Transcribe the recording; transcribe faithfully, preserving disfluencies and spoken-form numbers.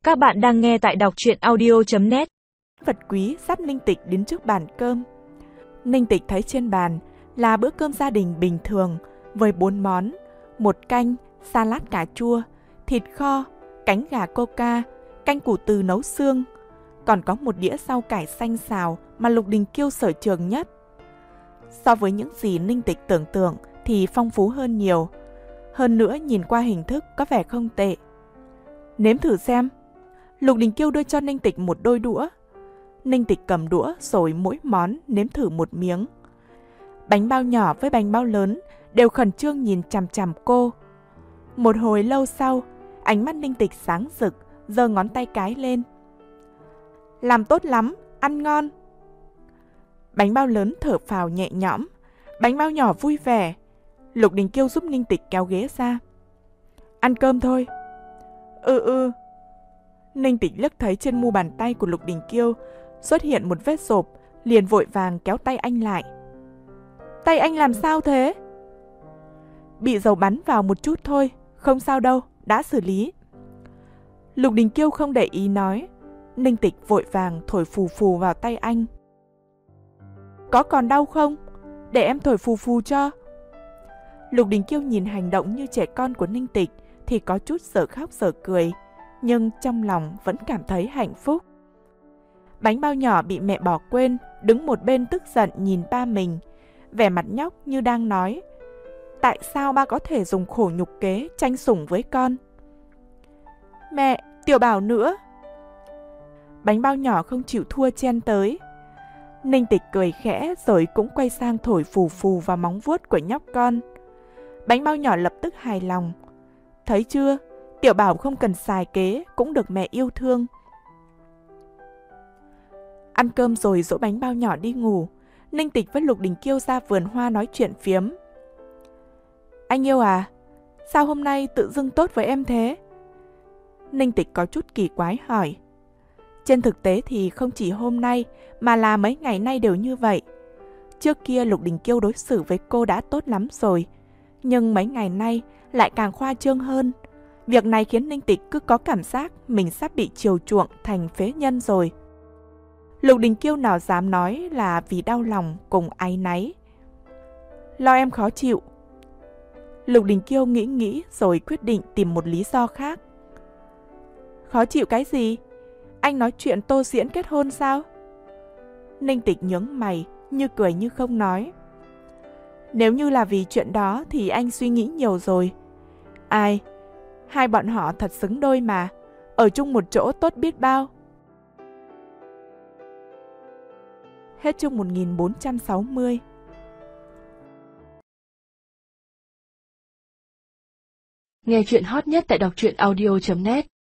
Các bạn đang nghe tại đọc truyện audio chấm net. Vật quý dắt Ninh Tịch đến trước bàn cơm. Ninh Tịch thấy trên bàn là bữa cơm gia đình bình thường với bốn món, một canh, salad cà chua, thịt kho, cánh gà coca, canh củ từ nấu xương. Còn có một đĩa rau cải xanh xào mà Lục Đình Kiêu sở trường nhất. So với những gì Ninh Tịch tưởng tượng thì phong phú hơn nhiều. Hơn nữa nhìn qua hình thức có vẻ không tệ. Nếm thử xem. Lục Đình Kiêu đưa cho Ninh Tịch một đôi đũa. Ninh Tịch cầm đũa rồi mỗi món nếm thử một miếng. Bánh bao nhỏ với bánh bao lớn đều khẩn trương nhìn chằm chằm cô. Một hồi lâu sau, ánh mắt Ninh Tịch sáng rực, giơ ngón tay cái lên. Làm tốt lắm, ăn ngon. Bánh bao lớn thở phào nhẹ nhõm, bánh bao nhỏ vui vẻ. Lục Đình Kiêu giúp Ninh Tịch kéo ghế ra. Ăn cơm thôi. Ừ ừ. Ninh Tịch liếc thấy trên mu bàn tay của Lục Đình Kiêu xuất hiện một vết rộp, liền vội vàng kéo tay anh lại. Tay anh làm sao thế? Bị dầu bắn vào một chút thôi, không sao đâu, đã xử lý. Lục Đình Kiêu không để ý nói. Ninh Tịch vội vàng thổi phù phù vào tay anh. Có còn đau không? Để em thổi phù phù cho. Lục Đình Kiêu nhìn hành động như trẻ con của Ninh Tịch thì có chút dở khóc dở cười, nhưng trong lòng vẫn cảm thấy hạnh phúc. Bánh bao nhỏ bị mẹ bỏ quên, đứng một bên tức giận nhìn ba mình, vẻ mặt nhóc như đang nói: tại sao ba có thể dùng khổ nhục kế tranh sủng với con? Mẹ, Tiểu Bảo nữa. Bánh bao nhỏ không chịu thua chen tới. Ninh Tịch cười khẽ rồi cũng quay sang thổi phù phù vào móng vuốt của nhóc con. Bánh bao nhỏ lập tức hài lòng. Thấy chưa, Tiểu Bảo không cần xài kế cũng được mẹ yêu thương. Ăn cơm rồi dỗ bánh bao nhỏ đi ngủ. Ninh Tịch với Lục Đình Kiêu ra vườn hoa nói chuyện phiếm. Anh yêu à, sao hôm nay tự dưng tốt với em thế? Ninh Tịch có chút kỳ quái hỏi. Trên thực tế thì không chỉ hôm nay mà là mấy ngày nay đều như vậy. Trước kia Lục Đình Kiêu đối xử với cô đã tốt lắm rồi, nhưng mấy ngày nay lại càng khoa trương hơn. Việc này khiến Ninh Tịch cứ có cảm giác mình sắp bị chiều chuộng thành phế nhân rồi. Lục Đình Kiêu nào dám nói là vì đau lòng cùng áy náy. Lo em khó chịu. Lục Đình Kiêu nghĩ nghĩ rồi quyết định tìm một lý do khác. Khó chịu cái gì? Anh nói chuyện tô diễn kết hôn sao? Ninh Tịch nhướng mày, như cười như không nói. Nếu như là vì chuyện đó thì anh suy nghĩ nhiều rồi. Ai, hai bọn họ thật xứng đôi mà, ở chung một chỗ tốt biết bao. Hết chương một nghìn bốn trăm sáu mươi. Nghe chuyện hot nhất tại đọc truyện audio chấm net.